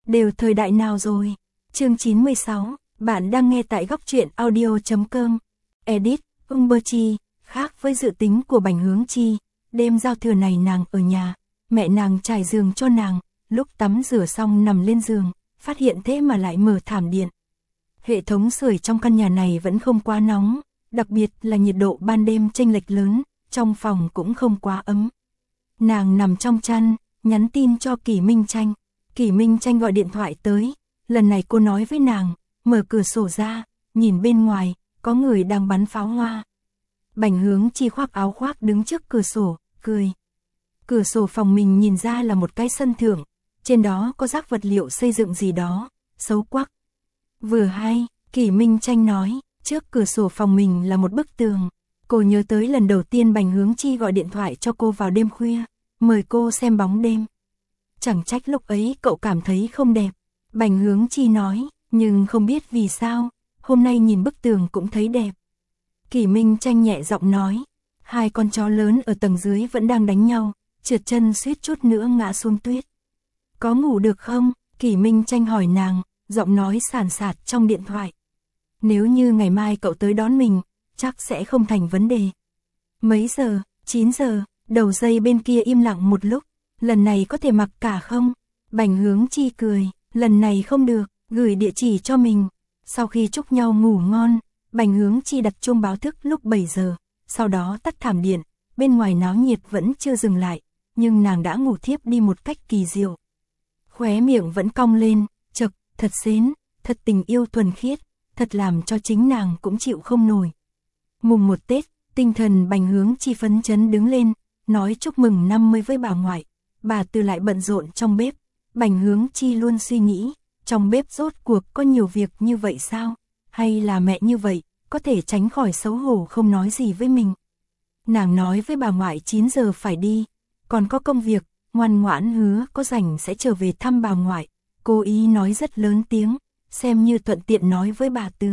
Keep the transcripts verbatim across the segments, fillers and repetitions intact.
đều thời đại nào rồi? Chương chín mươi sáu, bạn đang nghe tại góc truyện audio chấm com. Edit, Umberchi, khác với dự tính của Bành Hướng Chi, đêm giao thừa này nàng ở nhà, mẹ nàng trải giường cho nàng, lúc tắm rửa xong nằm lên giường, phát hiện thế mà lại mở thảm điện. Hệ thống sưởi trong căn nhà này vẫn không quá nóng, đặc biệt là nhiệt độ ban đêm chênh lệch lớn, trong phòng cũng không quá ấm. Nàng nằm trong chăn, nhắn tin cho Kỷ Minh Tranh. Kỷ Minh Tranh gọi điện thoại tới, lần này cô nói với nàng, mở cửa sổ ra, nhìn bên ngoài, có người đang bắn pháo hoa. Bành Hướng Chi khoác áo khoác đứng trước cửa sổ, cười. Cửa sổ phòng mình nhìn ra là một cái sân thượng, trên đó có rác vật liệu xây dựng gì đó, xấu quắc. Vừa hay, Kỷ Minh Tranh nói, trước cửa sổ phòng mình là một bức tường. Cô nhớ tới lần đầu tiên Bành Hướng Chi gọi điện thoại cho cô vào đêm khuya, mời cô xem bóng đêm. Chẳng trách lúc ấy cậu cảm thấy không đẹp. Bành Hướng Chi nói, nhưng không biết vì sao, hôm nay nhìn bức tường cũng thấy đẹp. Kỷ Minh Tranh nhẹ giọng nói, hai con chó lớn ở tầng dưới vẫn đang đánh nhau, trượt chân suýt chút nữa ngã xuống tuyết. Có ngủ được không? Kỷ Minh Tranh hỏi nàng, giọng nói sàn sạt trong điện thoại. Nếu như ngày mai cậu tới đón mình, chắc sẽ không thành vấn đề. Mấy giờ? chín giờ, đầu dây bên kia im lặng một lúc. Lần này có thể mặc cả không? Bành Hướng Chi cười, lần này không được, gửi địa chỉ cho mình. Sau khi chúc nhau ngủ ngon, Bành Hướng Chi đặt chuông báo thức lúc bảy giờ, sau đó tắt thảm điện, bên ngoài náo nhiệt vẫn chưa dừng lại, nhưng nàng đã ngủ thiếp đi một cách kỳ diệu. Khóe miệng vẫn cong lên, chậc, thật xến, thật tình yêu thuần khiết, thật làm cho chính nàng cũng chịu không nổi. Mùng một Tết, tinh thần Bành Hướng Chi phấn chấn đứng lên, nói chúc mừng năm mươi với bà ngoại. Bà Từ lại bận rộn trong bếp. Bành Hướng Chi luôn suy nghĩ, trong bếp rốt cuộc có nhiều việc như vậy sao? Hay là mẹ như vậy, có thể tránh khỏi xấu hổ không nói gì với mình? Nàng nói với bà ngoại chín giờ phải đi, còn có công việc, ngoan ngoãn hứa có rảnh sẽ trở về thăm bà ngoại. Cô ý nói rất lớn tiếng, xem như thuận tiện nói với bà Từ.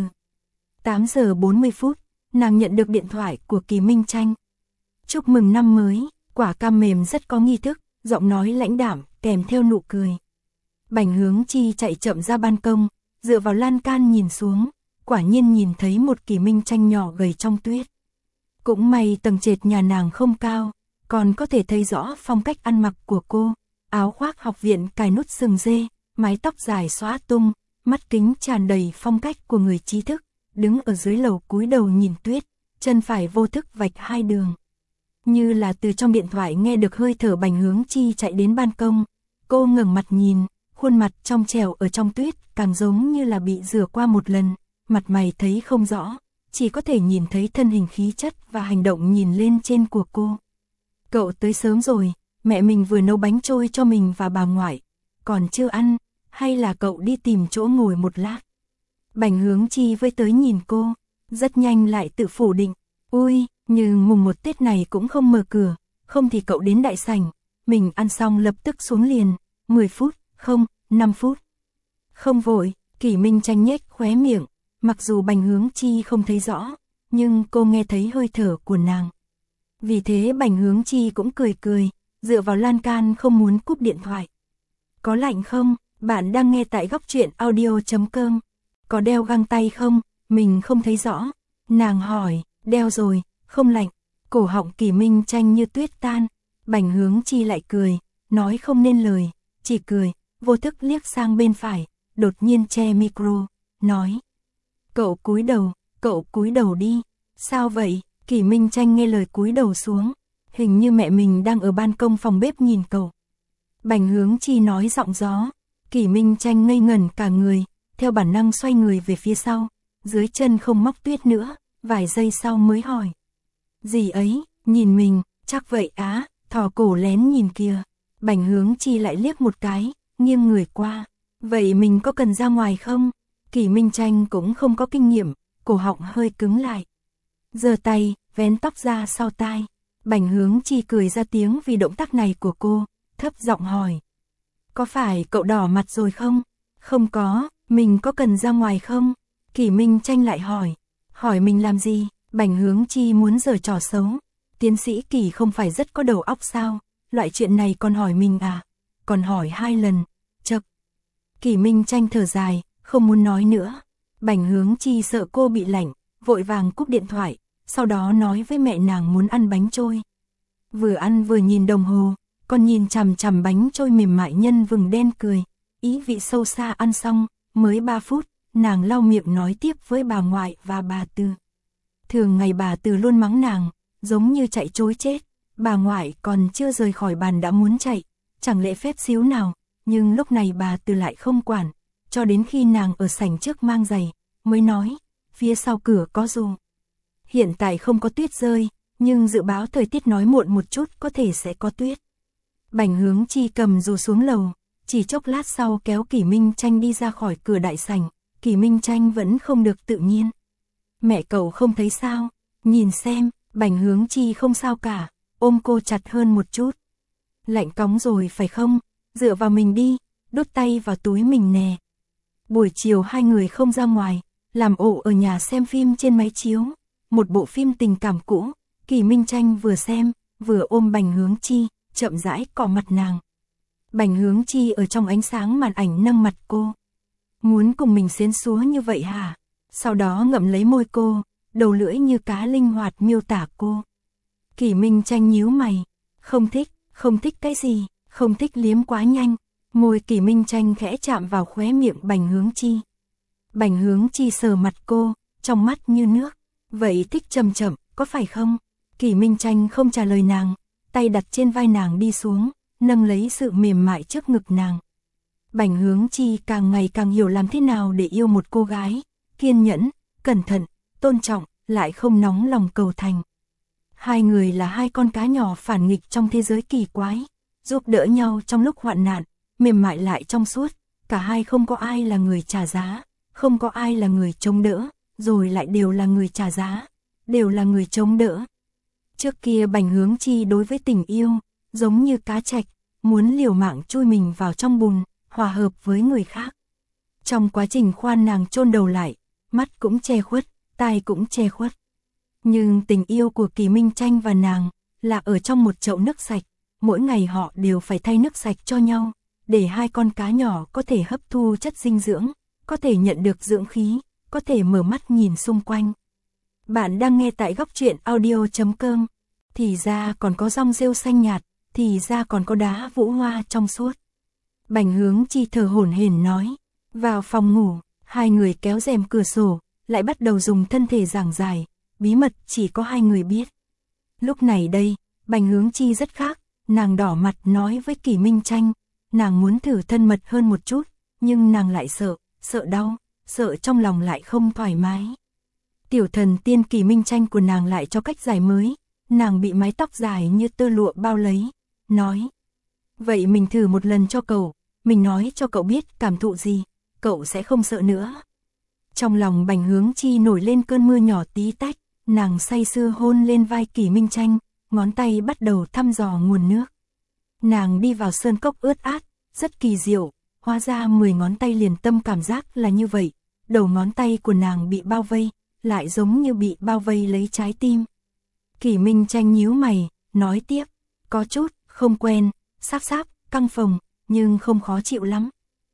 tám giờ bốn mươi phút, nàng nhận được điện thoại của Kỷ Minh Tranh. Chúc mừng năm mới, quả cam mềm rất có nghi thức, giọng nói lãnh đạm, kèm theo nụ cười. Bành Hướng Chi chạy chậm ra ban công, dựa vào lan can nhìn xuống, quả nhiên nhìn thấy một Kỷ Minh Tranh nhỏ gầy trong tuyết. Cũng may tầng trệt nhà nàng không cao, còn có thể thấy rõ phong cách ăn mặc của cô, áo khoác học viện cài nút sừng dê, mái tóc dài xõa tung, mắt kính tràn đầy phong cách của người trí thức, đứng ở dưới lầu cúi đầu nhìn tuyết, chân phải vô thức vạch hai đường. Như là từ trong điện thoại nghe được hơi thở Bành Hướng Chi chạy đến ban công, cô ngẩng mặt nhìn, khuôn mặt trong trẻo ở trong tuyết càng giống như là bị rửa qua một lần, mặt mày thấy không rõ, chỉ có thể nhìn thấy thân hình khí chất và hành động nhìn lên trên của cô. Cậu tới sớm rồi, mẹ mình vừa nấu bánh trôi cho mình và bà ngoại, còn chưa ăn, hay là cậu đi tìm chỗ ngồi một lát? Bành Hướng Chi với tới nhìn cô, rất nhanh lại tự phủ định, ui, nhưng mùng một Tết này cũng không mở cửa, không thì cậu đến đại sảnh, mình ăn xong lập tức xuống liền, mười phút, không, năm phút. Không vội, Kỷ Minh Tranh nhếch khóe miệng, mặc dù Bành Hướng Chi không thấy rõ, nhưng cô nghe thấy hơi thở của nàng. Vì thế Bành Hướng Chi cũng cười cười, dựa vào lan can không muốn cúp điện thoại. Có lạnh không? Bạn đang nghe tại góc truyện audio chấm com. Có đeo găng tay không? Mình không thấy rõ. Nàng hỏi, đeo rồi, không lạnh. Cổ họng Kỷ Minh Tranh như tuyết tan. Bành Hướng Chi lại cười, nói không nên lời, chỉ cười, vô thức liếc sang bên phải, đột nhiên che micro, nói. Cậu cúi đầu, cậu cúi đầu đi. Sao vậy? Kỷ Minh Tranh nghe lời cúi đầu xuống. Hình như mẹ mình đang ở ban công phòng bếp nhìn cậu. Bành Hướng Chi nói giọng gió. Kỷ Minh Tranh ngây ngẩn cả người, theo bản năng xoay người về phía sau, dưới chân không móc tuyết nữa, vài giây sau mới hỏi. Gì ấy, nhìn mình, chắc vậy á, thò cổ lén nhìn kìa. Bành Hướng Chi lại liếc một cái, nghiêng người qua. Vậy mình có cần ra ngoài không? Kỷ Minh Tranh cũng không có kinh nghiệm, cổ họng hơi cứng lại. Giơ tay, vén tóc ra sau tai. Bành Hướng Chi cười ra tiếng vì động tác này của cô, thấp giọng hỏi. Có phải cậu đỏ mặt rồi không? Không có, mình có cần ra ngoài không? Kỷ Minh Tranh lại hỏi. Hỏi mình làm gì? Bành Hướng Chi muốn giở trò xấu. Tiến sĩ Kỷ không phải rất có đầu óc sao? Loại chuyện này còn hỏi mình à? Còn hỏi hai lần. Chậc. Kỷ Minh Tranh thở dài, không muốn nói nữa. Bành Hướng Chi sợ cô bị lạnh, vội vàng cúp điện thoại, sau đó nói với mẹ nàng muốn ăn bánh trôi. Vừa ăn vừa nhìn đồng hồ, còn nhìn chằm chằm bánh trôi mềm mại nhân vừng đen cười, ý vị sâu xa. Ăn xong, mới ba phút, nàng lau miệng nói tiếp với bà ngoại và bà Từ. Thường ngày bà Từ luôn mắng nàng, giống như chạy trối chết, bà ngoại còn chưa rời khỏi bàn đã muốn chạy, chẳng lễ phép xíu nào, nhưng lúc này bà Từ lại không quản, cho đến khi nàng ở sảnh trước mang giày, mới nói, phía sau cửa có dù. Hiện tại không có tuyết rơi, nhưng dự báo thời tiết nói muộn một chút có thể sẽ có tuyết. Bành Hướng Chi cầm dù xuống lầu, chỉ chốc lát sau kéo Kỷ Minh Tranh đi ra khỏi cửa đại sảnh, Kỷ Minh Tranh vẫn không được tự nhiên. Mẹ cậu không thấy sao, nhìn xem, Bành Hướng Chi không sao cả, ôm cô chặt hơn một chút. Lạnh cóng rồi phải không, dựa vào mình đi, đút tay vào túi mình nè. Buổi chiều hai người không ra ngoài, làm ổ ở nhà xem phim trên máy chiếu, một bộ phim tình cảm cũ. Kỷ Minh Tranh vừa xem, vừa ôm Bành Hướng Chi, chậm rãi cọ mặt nàng. Bành Hướng Chi ở trong ánh sáng màn ảnh nâng mặt cô. Muốn cùng mình xến xúa như vậy hả? Sau đó ngậm lấy môi cô, đầu lưỡi như cá linh hoạt miêu tả cô. Kỷ Minh Tranh nhíu mày, không thích, không thích cái gì, không thích liếm quá nhanh. Môi Kỷ Minh Tranh khẽ chạm vào khóe miệng Bành Hướng Chi. Bành Hướng Chi sờ mặt cô, trong mắt như nước. Vậy thích chậm chậm, có phải không? Kỷ Minh Tranh không trả lời nàng, tay đặt trên vai nàng đi xuống, nâng lấy sự mềm mại trước ngực nàng. Bành Hướng Chi càng ngày càng hiểu làm thế nào để yêu một cô gái, kiên nhẫn, cẩn thận, tôn trọng, lại không nóng lòng cầu thành. Hai người là hai con cá nhỏ phản nghịch trong thế giới kỳ quái, giúp đỡ nhau trong lúc hoạn nạn, mềm mại lại trong suốt, cả hai không có ai là người trả giá, không có ai là người chống đỡ, rồi lại đều là người trả giá, đều là người chống đỡ. Trước kia Bành Hướng Chi đối với tình yêu, giống như cá trạch, muốn liều mạng chui mình vào trong bùn, hòa hợp với người khác. Trong quá trình khoan nàng chôn đầu lại, mắt cũng che khuất, tai cũng che khuất. Nhưng tình yêu của Kỷ Minh Tranh và nàng, là ở trong một chậu nước sạch, mỗi ngày họ đều phải thay nước sạch cho nhau, để hai con cá nhỏ có thể hấp thu chất dinh dưỡng, có thể nhận được dưỡng khí, có thể mở mắt nhìn xung quanh. Bạn đang nghe tại góc truyện audio chấm com. Thì ra còn có rong rêu xanh nhạt, thì ra còn có đá vũ hoa trong suốt. Bành Hướng Chi thở hổn hển nói. Vào phòng ngủ, hai người kéo rèm cửa sổ, lại bắt đầu dùng thân thể giảng giải, bí mật chỉ có hai người biết. Lúc này đây, Bành Hướng Chi rất khác, nàng đỏ mặt nói với Kỷ Minh Tranh, nàng muốn thử thân mật hơn một chút, nhưng nàng lại sợ, sợ đau, sợ trong lòng lại không thoải mái. Tiểu thần tiên Kỷ Minh Tranh của nàng lại cho cách giải mới, nàng bị mái tóc dài như tơ lụa bao lấy, nói. Vậy mình thử một lần cho cậu, mình nói cho cậu biết cảm thụ gì, cậu sẽ không sợ nữa. Trong lòng Bành Hướng Chi nổi lên cơn mưa nhỏ tí tách, nàng say sưa hôn lên vai Kỷ Minh Tranh, ngón tay bắt đầu thăm dò nguồn nước. Nàng đi vào sơn cốc ướt át, rất kỳ diệu, hóa ra mười ngón tay liền tâm cảm giác là như vậy, đầu ngón tay của nàng bị bao vây, lại giống như bị bao vây lấy trái tim. Kỷ Minh Tranh nhíu mày, nói tiếp, có chút, không quen, sáp sáp, căng phồng, nhưng không khó chịu lắm.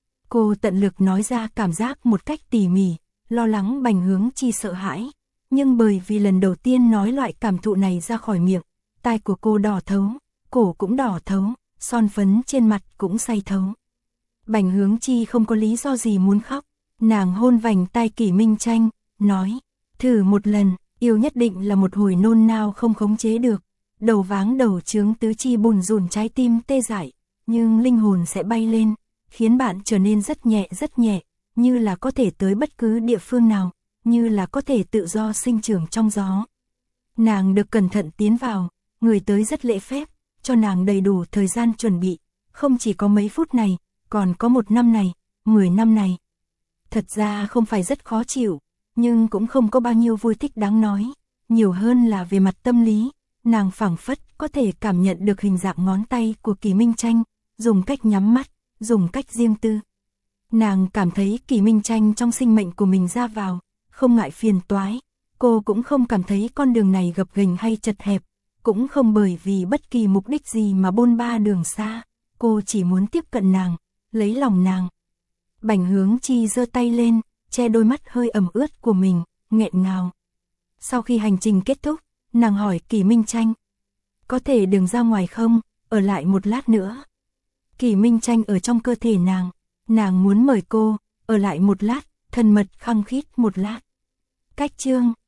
Cô tận lực nói ra cảm giác một cách tỉ mỉ, lo lắng Bành Hướng Chi sợ hãi, nhưng bởi vì lần đầu tiên nói loại cảm thụ này ra khỏi miệng, tai của cô đỏ thấu, cổ cũng đỏ thấu, son phấn trên mặt cũng say thấu. Bành Hướng Chi không có lý do gì muốn khóc, nàng hôn vành tai Kỷ Minh Tranh, nói, thử một lần, yêu nhất định là một hồi nôn nao không khống chế được, đầu váng đầu chướng tứ chi bùn rùn trái tim tê dại, nhưng linh hồn sẽ bay lên, khiến bạn trở nên rất nhẹ rất nhẹ, như là có thể tới bất cứ địa phương nào, như là có thể tự do sinh trưởng trong gió. Nàng được cẩn thận tiến vào, người tới rất lễ phép, cho nàng đầy đủ thời gian chuẩn bị, không chỉ có mấy phút này, còn có một năm này, mười năm này. Thật ra không phải rất khó chịu, nhưng cũng không có bao nhiêu vui thích đáng nói, nhiều hơn là về mặt tâm lý, nàng phảng phất có thể cảm nhận được hình dạng ngón tay của Kỷ Minh Tranh, dùng cách nhắm mắt, dùng cách riêng tư. Nàng cảm thấy Kỷ Minh Tranh trong sinh mệnh của mình ra vào, không ngại phiền toái, cô cũng không cảm thấy con đường này gập ghềnh hay chật hẹp, cũng không bởi vì bất kỳ mục đích gì mà bôn ba đường xa, cô chỉ muốn tiếp cận nàng, lấy lòng nàng. Bành Hướng Chi giơ tay lên, che đôi mắt hơi ẩm ướt của mình, nghẹn ngào. Sau khi hành trình kết thúc, nàng hỏi Kỷ Minh Tranh. Có thể đừng ra ngoài không, ở lại một lát nữa. Kỷ Minh Tranh ở trong cơ thể nàng, nàng muốn mời cô, ở lại một lát, thân mật khăng khít một lát. Cách chương